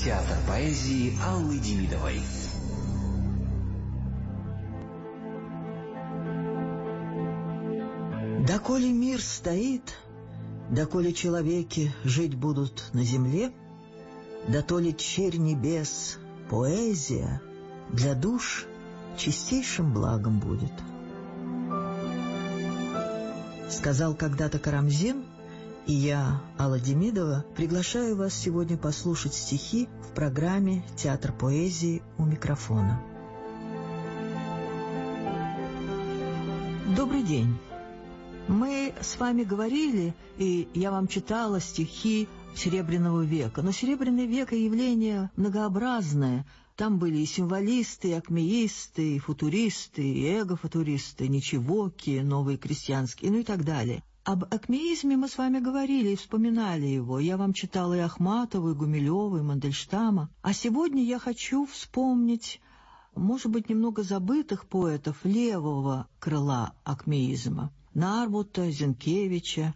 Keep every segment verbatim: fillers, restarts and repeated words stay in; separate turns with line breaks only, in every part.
Театр поэзии Аллы Демидовой.
Доколе мир стоит, доколе человеки жить будут на земле, дотоле черь небес, поэзия для душ чистейшим благом будет. Сказал когда-то Карамзин, и я, Алла Демидова, приглашаю вас сегодня послушать стихи в программе «Театр поэзии» у микрофона. Добрый день. Мы с вами говорили, и я вам читала стихи Серебряного века. Но Серебряный век — явление многообразное. Там были и символисты, и акмеисты, и футуристы, и эгофутуристы, ничегоки, новые крестьянские, ну и так далее. Об акмеизме мы с вами говорили и вспоминали его. Я вам читала и Ахматову, и Гумилева, и Мандельштама. А сегодня я хочу вспомнить, может быть, немного забытых поэтов левого крыла акмеизма. Нарбута, Зинкевича,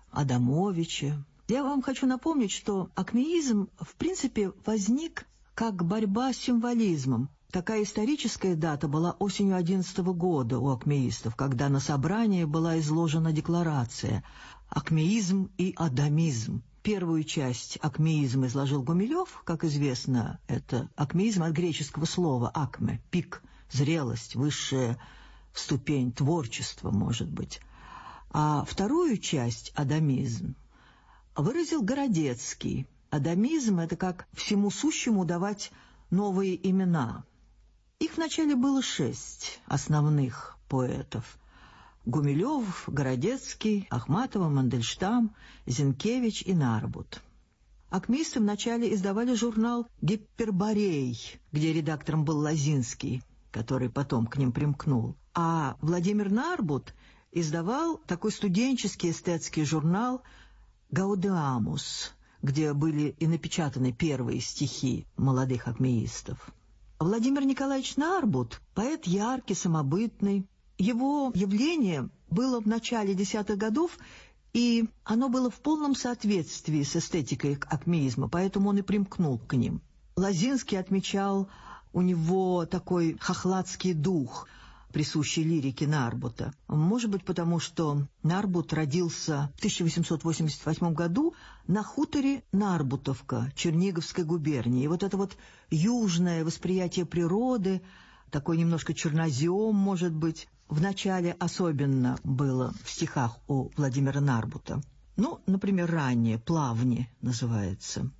Адамовича. Я вам хочу напомнить, что акмеизм, в принципе, возник как борьба с символизмом. Такая историческая дата была осенью одиннадцатого года у акмеистов, когда на собрании была изложена декларация «Акмеизм и адамизм». Первую часть акмеизм изложил Гумилев, как известно, это акмеизм от греческого слова «акме», пик, зрелость, высшая ступень творчества, может быть. А вторую часть, адамизм, выразил Городецкий. Адамизм — это как всему сущему давать новые имена. Их вначале было шесть основных поэтов: Гумилев, Городецкий, Ахматова, Мандельштам, Зинкевич и Нарбут. Акмеисты вначале издавали журнал «Гиперборей», где редактором был Лозинский, который потом к ним примкнул. А Владимир Нарбут издавал такой студенческий эстетский журнал «Гаудеамус», где были и напечатаны первые стихи молодых акмеистов. Владимир Николаевич Нарбут — поэт яркий, самобытный. Его явление было в начале десятых годов, и оно было в полном соответствии с эстетикой акмеизма, поэтому он и примкнул к ним. Лозинский отмечал у него такой хохладский дух, присущий лирике Нарбута. Может быть, потому что Нарбут родился в тысяча восемьсот восемьдесят восьмом году на хуторе Нарбутовка Черниговской губернии. И вот это вот южное восприятие природы, такой немножко чернозем, может быть, в начале особенно было в стихах у Владимира Нарбута. Ну, например, ранее «Плавни» называется.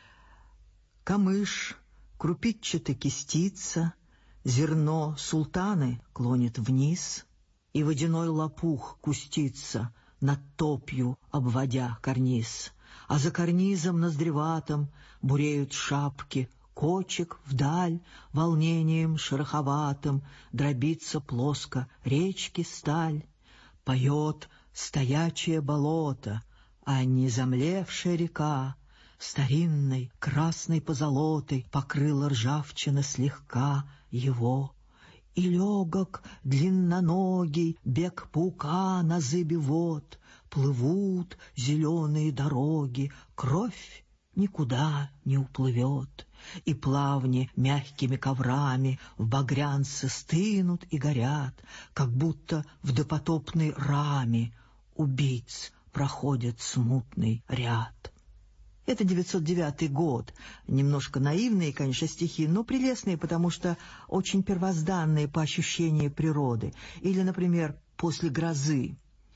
«Камыш, крупитчато кистица, зерно султаны клонит вниз, и водяной лопух кустится над топью, обводя карниз, а за карнизом ноздреватым буреют шапки кочек вдаль, волнением шероховатым дробится плоско речки сталь, поет стоячее болото, а не замлевшая река старинной красной позолотой покрыла ржавчина слегка его, и легок длинноногий бег паука на зыбе вод, плывут зеленые дороги, кровь никуда не уплывет, и плавни мягкими коврами в багрянце стынут и горят, как будто в допотопной раме убийц проходит смутный ряд». Это девятьсот девятый год. Немножко наивные, конечно, стихи, но прелестные, потому что очень первозданные по ощущению природы. Или, например, «После грозы».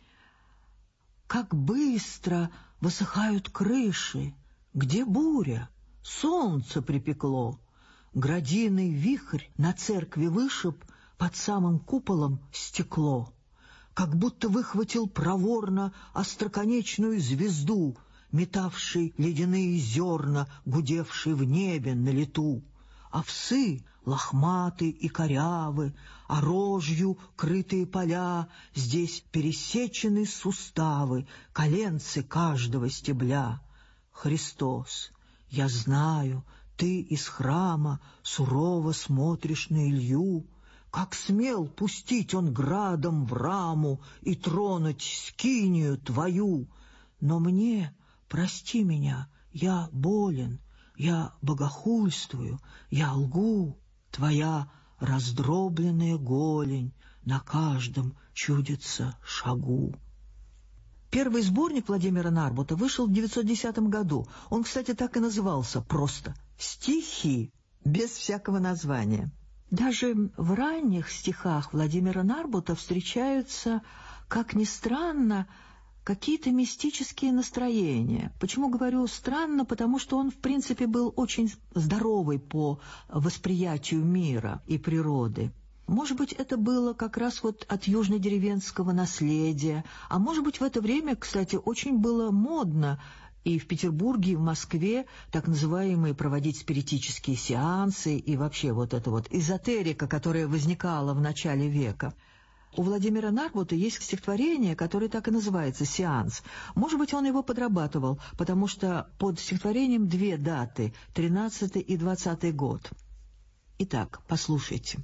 «Как быстро высыхают крыши! Где буря? Солнце припекло! Градиный вихрь на церкви вышиб под самым куполом стекло. Как будто выхватил проворно остроконечную звезду, метавший ледяные зерна, гудевший в небе на лету. Овсы лохматы и корявы, а рожью крытые поля, здесь пересечены суставы, коленцы каждого стебля. Христос, я знаю, ты из храма сурово смотришь на Илью, как смел пустить он градом в раму и тронуть скинию твою, но мне... Прости меня, я болен, я богохульствую, я лгу, твоя раздробленная голень на каждом чудится шагу. Первый сборник Владимира Нарбута вышел в девятьсот десятом году. Он, кстати, так и назывался, просто «Стихи», без всякого названия. Даже в ранних стихах Владимира Нарбута встречаются, как ни странно, какие-то мистические настроения. Почему говорю странно? Потому что он, в принципе, был очень здоровый по восприятию мира и природы. Может быть, это было как раз вот от южнодеревенского наследия, а может быть, в это время, кстати, очень было модно и в Петербурге, и в Москве так называемые проводить спиритические сеансы, и вообще вот эта вот эзотерика, которая возникала в начале века. У Владимира Нарбута есть стихотворение, которое так и называется «Сеанс». Может быть, он его подрабатывал, потому что под стихотворением две даты — тринадцатый и двадцатый год. Итак, послушайте.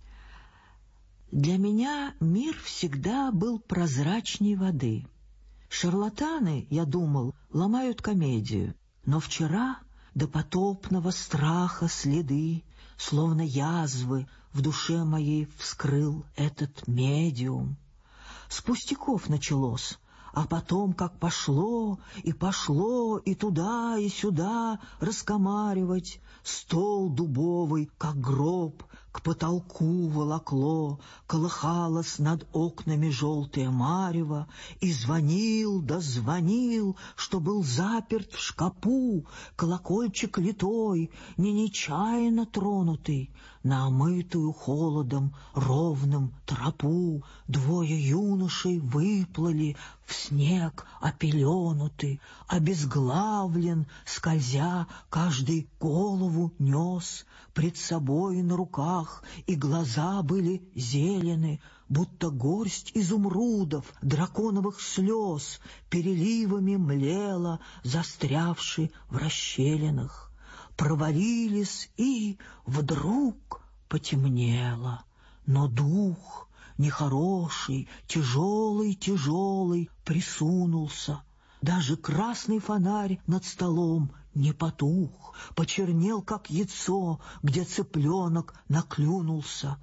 «Для меня мир всегда был прозрачней воды. Шарлатаны, я думал, ломают комедию, но вчера допотопного страха следы, словно язвы, в душе моей вскрыл этот медиум. С пустяков началось, а потом как пошло, и пошло, и туда, и сюда раскомаривать, стол дубовый, как гроб, к потолку волокло, колыхалось над окнами желтое марево, и звонил да звонил, что был заперт в шкапу, колокольчик литой, не нечаянно тронутый, на омытую холодом ровным тропу двое юношей выплыли в снег опеленутый, обезглавлен, скользя, каждый голову нес, пред собой на руках, и глаза были зелены, будто горсть изумрудов, драконовых слез, переливами млела, застрявши в расщелинах. Провалились, и вдруг потемнело, но дух нехороший, тяжелый-тяжелый, присунулся. Даже красный фонарь над столом не потух, почернел, как яйцо, где цыпленок наклюнулся.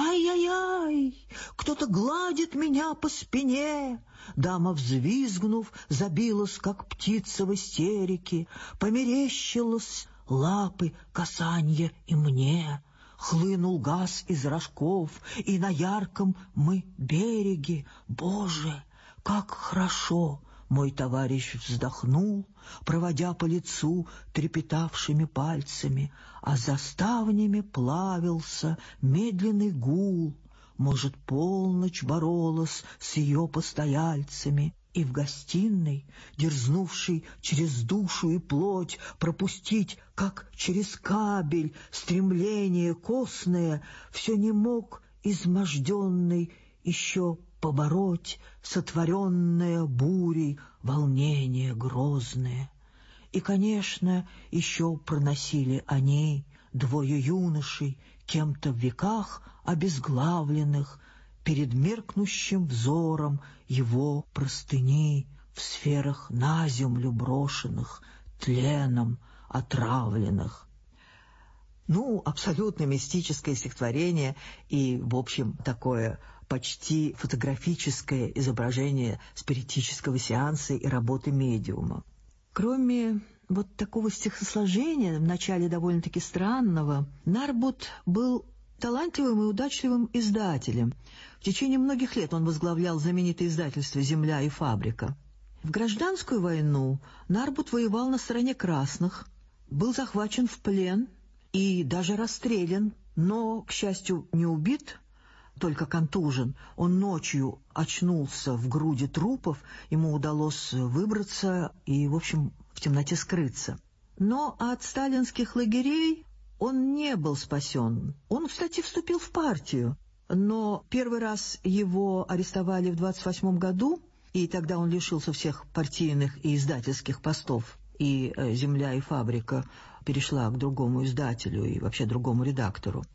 «Ай-яй-яй! Кто-то гладит меня по спине!» Дама, взвизгнув, забилась, как птица в истерике, померещилась лапы касанья и мне. Хлынул газ из рожков, и на ярком мы береге. Боже, как хорошо! Мой товарищ вздохнул, проводя по лицу трепетавшими пальцами, а за ставнями плавился медленный гул. Может, полночь боролась с ее постояльцами, и в гостиной, дерзнувший через душу и плоть пропустить, как через кабель, стремление косное, все не мог изможденный еще побороть сотворенное бурей волнение грозное. И, конечно, еще проносили они, двое юношей, кем-то в веках обезглавленных, перед меркнущим взором его простыни в сферах на землю брошенных, тленом отравленных. Ну, абсолютно мистическое стихотворение и, в общем, такое почти фотографическое изображение спиритического сеанса и работы медиума. Кроме вот такого стихосложения, вначале довольно-таки странного, Нарбут был талантливым и удачливым издателем. В течение многих лет он возглавлял знаменитое издательство «Земля и фабрика». В гражданскую войну Нарбут воевал на стороне красных, был захвачен в плен и даже расстрелян, но, к счастью, не убит, только контужен. Он ночью очнулся в груди трупов, ему удалось выбраться и, в общем, в темноте скрыться. Но от сталинских лагерей он не был спасен. Он, кстати, вступил в партию, но первый раз его арестовали в двадцать восьмом году, и тогда он лишился всех партийных и издательских постов, и «Земля и фабрика» перешла к другому издателю и вообще другому редактору.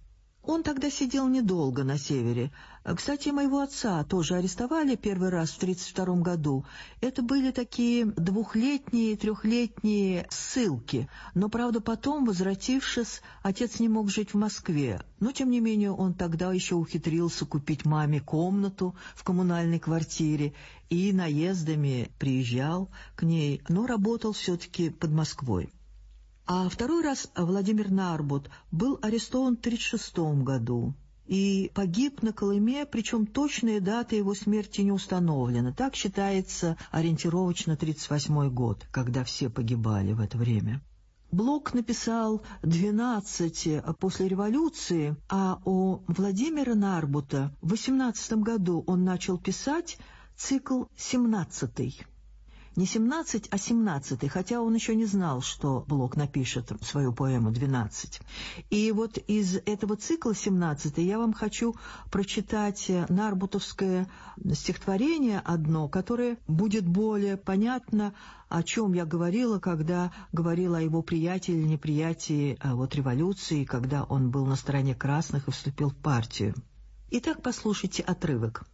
Он тогда сидел недолго на севере. Кстати, моего отца тоже арестовали первый раз в тридцать втором году. Это были такие двухлетние, трехлетние ссылки. Но, правда, потом, возвратившись, отец не мог жить в Москве. Но, тем не менее, он тогда еще ухитрился купить маме комнату в коммунальной квартире и наездами приезжал к ней, но работал все-таки под Москвой. А второй раз Владимир Нарбут был арестован в тридцать шестом году и погиб на Колыме, причем точная дата его смерти не установлена. Так считается ориентировочно тридцать восьмой год, когда все погибали в это время. Блок написал двенадцать после революции, а у Владимира Нарбута в восемнадцатом году он начал писать цикл «семнадцатый». Не семнадцать, а семнадцатый, хотя он еще не знал, что Блок напишет свою поэму «двенадцать». И вот из этого цикла «семнадцатый» я вам хочу прочитать нарбутовское стихотворение одно, которое будет более понятно, о чем я говорила, когда говорила о его приятии или неприятии вот, революции, когда он был на стороне красных и вступил в партию. Итак, послушайте отрывок.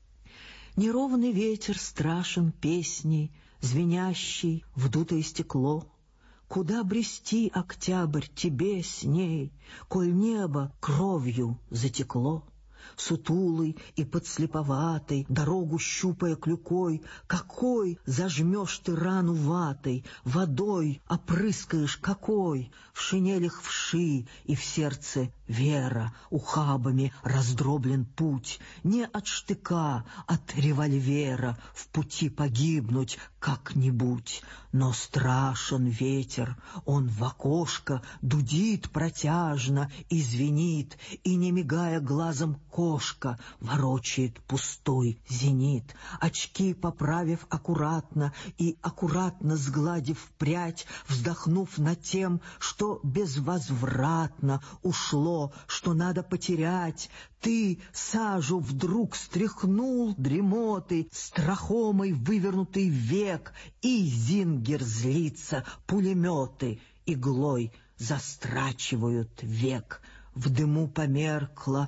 «Неровный ветер страшен песней, звенящий, вдутое стекло. Куда брести, октябрь, тебе с ней, коль небо кровью затекло? Сутулый и подслеповатый, дорогу щупая клюкой, какой зажмешь ты рану ватой, водой опрыскаешь какой, в шинелях вши и в сердце вера, ухабами раздроблен путь, не от штыка, от револьвера в пути погибнуть как-нибудь. Но страшен ветер, он в окошко дудит протяжно и звенит, и, не мигая глазом, кошка ворочает пустой зенит. Очки поправив аккуратно и аккуратно сгладив прядь, вздохнув над тем, что безвозвратно ушло, что надо потерять, ты сажу вдруг стряхнул дремоты, страхомый вывернутый век, и зингер злится, пулеметы иглой застрачивают век. В дыму померкло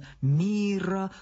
мира,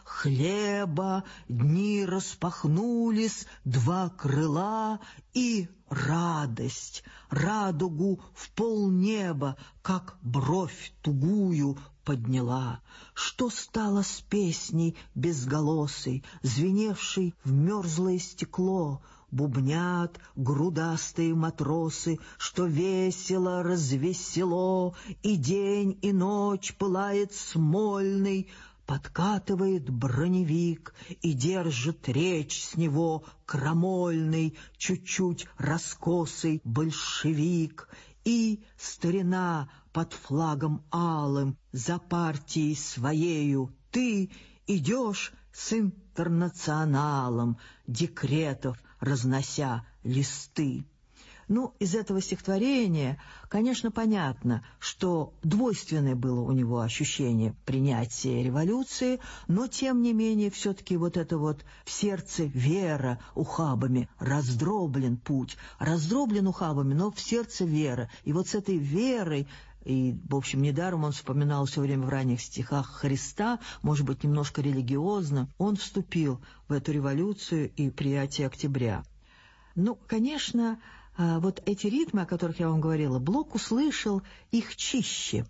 хлеба, дни распахнулись, два крыла, и радость, радугу в полнеба, как бровь тугую, подняла. Что стало с песней безголосой, звеневшей в мерзлое стекло? Бубнят грудастые матросы, что весело развесело, и день, и ночь пылает смольный. Подкатывает броневик и держит речь с него крамольный, чуть-чуть раскосый большевик. И старина под флагом алым за партией своею, ты идешь с интернационалом, декретов разнося листы. Ну, из этого стихотворения, конечно, понятно, что двойственное было у него ощущение принятия революции, но, тем не менее, все-таки вот это вот в сердце вера ухабами, раздроблен путь, раздроблен ухабами, но в сердце вера. И вот с этой верой, и, в общем, недаром он вспоминал все время в ранних стихах Христа, может быть, немножко религиозно, он вступил в эту революцию и принятие октября. Ну, конечно, вот эти ритмы, о которых я вам говорила, Блок услышал их чище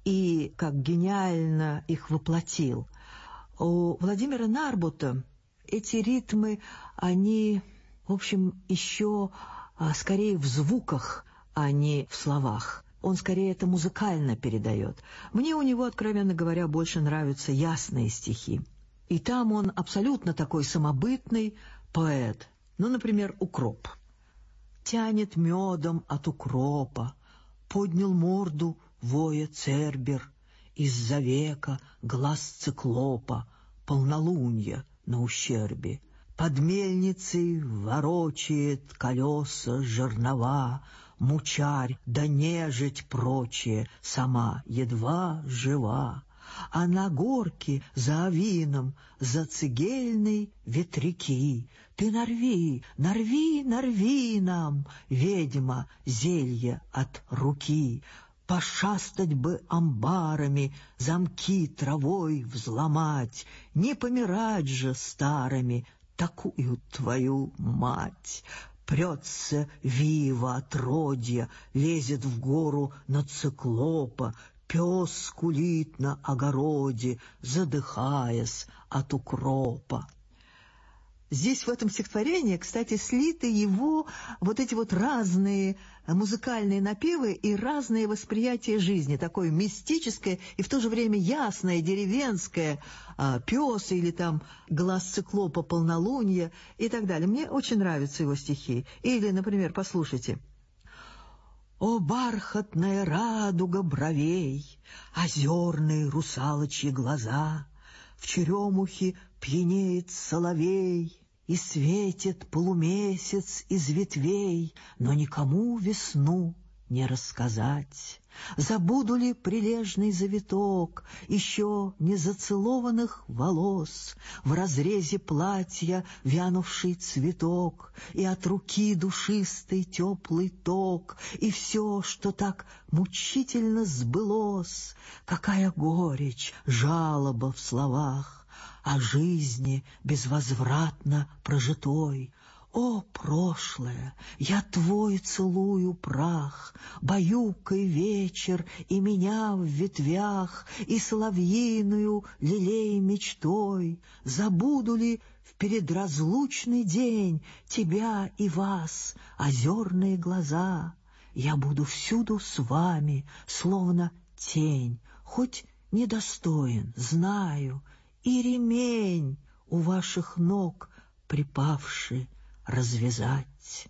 и как гениально их воплотил. У Владимира Нарбута эти ритмы, они, в общем, еще скорее в звуках, а не в словах. Он скорее это музыкально передает. Мне у него, откровенно говоря, больше нравятся ясные стихи. И там он абсолютно такой самобытный поэт. Ну, например, «Укроп». Тянет медом от укропа, поднял морду, воя цербер, из-за века глаз циклопа, полнолунья на ущербе. Под мельницей ворочает колеса жернова, мучарь да нежить прочее, сама едва жива. А на горке за авином, за цигельной ветряки, ты нарви, нарви, нарви нам, ведьма, зелье от руки. пошастать бы амбарами, замки травой взломать, не помирать же старыми, такую твою мать. Прется вива отродья, лезет в гору на циклопа, пес скулит на огороде, задыхаясь от укропа. Здесь, в этом стихотворении, кстати, слиты его вот эти вот разные музыкальные напевы и разные восприятия жизни, такое мистическое и в то же время ясное, деревенское, а, пес или там глаз циклопа, полнолуние и так далее. Мне очень нравятся его стихи. Или, например, послушайте. «О, бархатная радуга бровей, озерные русалочьи глаза, в черемухе пьянеет соловей, и светит полумесяц из ветвей, но никому весну не рассказать. Забуду ли прилежный завиток еще не зацелованных волос, в разрезе платья вянувший цветок, и от руки душистый теплый ток, и все, что так мучительно сбылось, какая горечь, жалоба в словах о жизни безвозвратно прожитой. О, прошлое, я твой целую прах, баюкай вечер и меня в ветвях, и соловьиную лелей мечтой. Забуду ли в предразлучный день тебя и вас, озерные глаза? Я буду всюду с вами, словно тень, хоть недостоин, знаю, и ремень у ваших ног припавший развязать.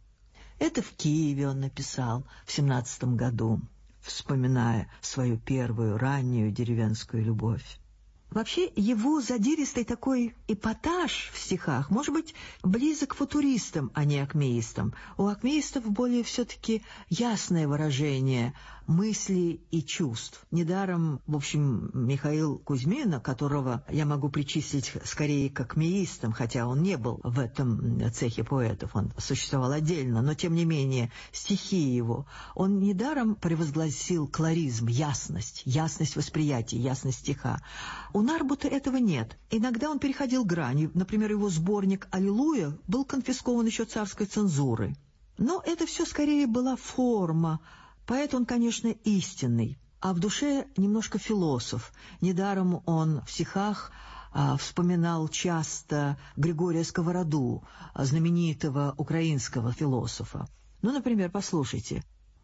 Это в Киеве он написал в семнадцатом году, вспоминая свою первую раннюю деревенскую любовь. Вообще, его задиристый такой эпатаж в стихах, может быть, близок к футуристам, а не акмеистам. У акмеистов более все-таки ясное выражение мыслей и чувств. Недаром, в общем, Михаил Кузьмина, которого я могу причислить скорее к акмеистам, хотя он не был в этом цехе поэтов, он существовал отдельно, но, тем не менее, стихи его, он недаром превозгласил кларизм, ясность, ясность восприятия, ясность стиха. У Нарбута этого нет. Иногда он переходил грани. Например, его сборник «Аллилуйя» был конфискован еще царской цензурой. Но это все скорее была форма. Поэт он, конечно, истинный, а в душе немножко философ. Недаром он в стихах а, вспоминал часто Григория Сковороду, знаменитого украинского философа. Ну, например, послушайте.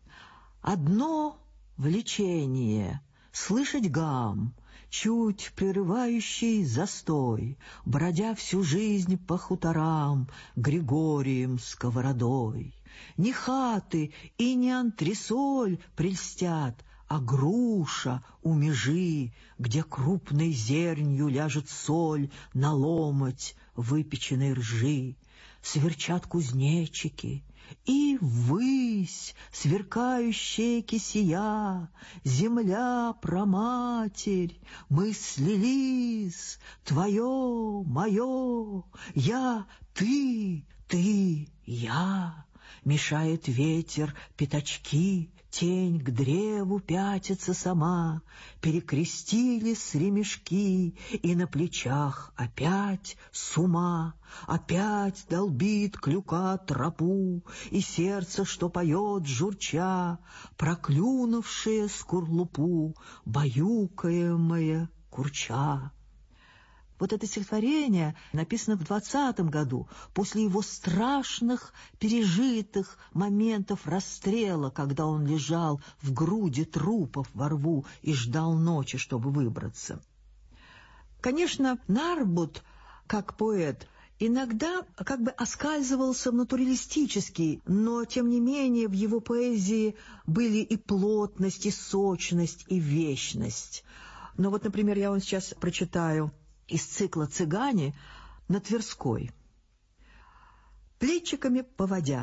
«Одно влечение — слышать гам, чуть прерывающий застой, бродя всю жизнь по хуторам Григорием Сковородой. Не хаты и не антресоль прельстят, а груша у межи, где крупной зернью ляжет соль на ломоть выпеченной ржи. Сверчат кузнечики, и ввысь сверкающая кисия, земля праматерь, мы слились, твое, мое, я, ты, ты, я. Мешает ветер пятачки, тень к древу пятится сама, перекрестились ремешки, и на плечах опять с ума, опять долбит клюка тропу, и сердце, что поет журча, проклюнувшее скорлупу, баюкаемое курча. Вот это стихотворение написано в двадцатом году, после его страшных пережитых моментов расстрела, когда он лежал в груди трупов во рву и ждал ночи, чтобы выбраться. Конечно, Нарбут, как поэт, иногда как бы оскальзывался натуралистически, но, тем не менее, в его поэзии были и плотность, и сочность, и вечность. Но вот, например, я вам сейчас прочитаю из цикла «Цыгане» на Тверской. Плечиками поводя,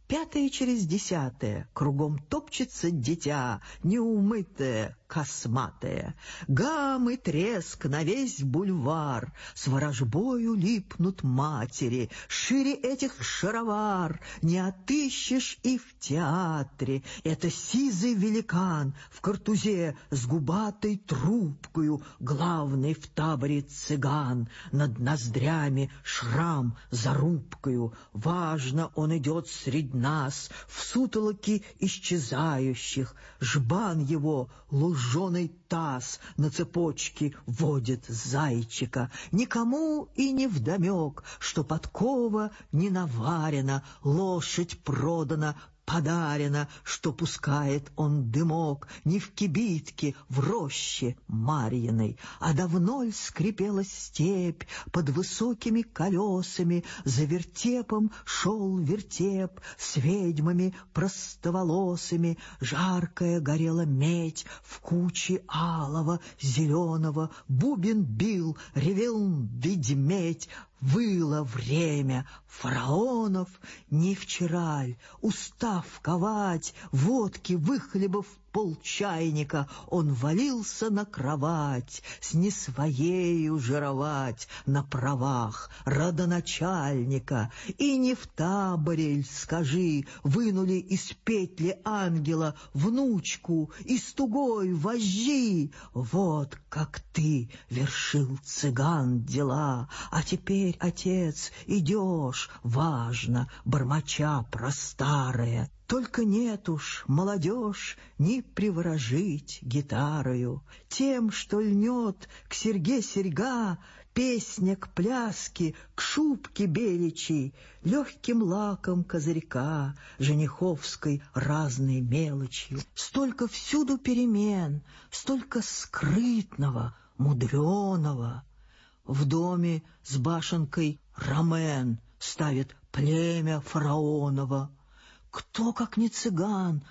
Пятое через десятое, кругом топчется дитя, неумытое, косматое. Гам и треск на весь бульвар, с ворожбою липнут матери. Шире этих шаровар не отыщешь и в театре. Это сизый великан в картузе с губатой трубкою, главный в таборе цыган, над ноздрями шрам зарубкою. Важно он идет средь нас, в сутолоке исчезающих. Жбан его, луженый таз, на цепочке водит зайчика. Никому и не вдомек, что подкова не наварена, лошадь продана, подарено, что пускает он дымок не в кибитке, в роще Марьиной, а давно ль скрипела степь под высокими колесами, за вертепом шел вертеп с ведьмами простоволосыми, жаркая горела медь в куче алого, зеленого, бубен бил, ревел ведмедь. Выло время фараонов, не вчера ль, устав ковать, водки выхлебав полчайника, он валился на кровать, с не своею жировать на правах родоначальника. И не в таборе ль, скажи, вынули из петли ангела внучку из тугой вожжи. Вот как ты вершил, цыган, дела, а теперь, отец, идешь, важно, бормоча про старое. Только нет уж, молодежь, не приворожить гитарою. Тем, что льнет к серьге серьга, песня к пляске, к шубке беличьей, легким лаком козырька, жениховской разной мелочью. Столько всюду перемен, столько скрытного, мудреного. В доме с башенкой Ромен ставит племя фараонова. Кто, как не цыган,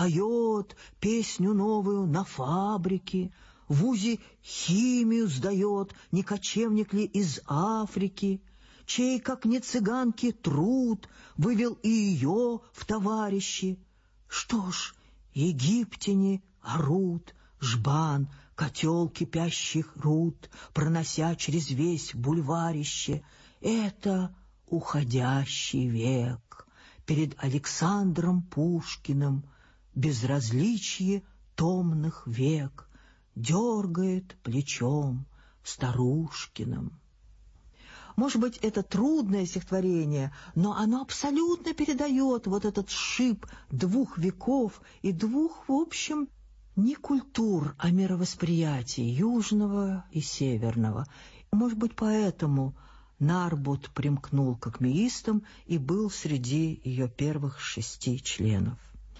поет песню новую на фабрике, в УЗИ химию сдает, не кочевник ли из Африки, чей, как не цыганки, труд вывел и ее в товарищи. Что ж, египтяне орут, жбан, котел кипящих руд, пронося через весь бульварище. Это уходящий век. Перед Александром Пушкиным безразличие томных век дергает плечом Старушкиным. Может быть, это трудное стихотворение, но оно абсолютно передает вот этот шип двух веков и двух, в общем, не культур, а мировосприятий южного и северного. Может быть, поэтому Нарбут примкнул к акмеистам и был среди ее первых шести членов.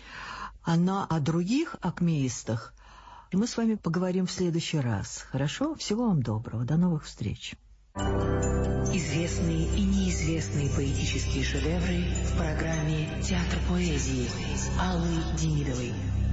А на о других акмеистах мы с вами поговорим в следующий раз. Хорошо? Всего вам доброго. До новых встреч.
Известные и неизвестные поэтические шедевры в программе «Театр поэзии» с Аллой Демидовой.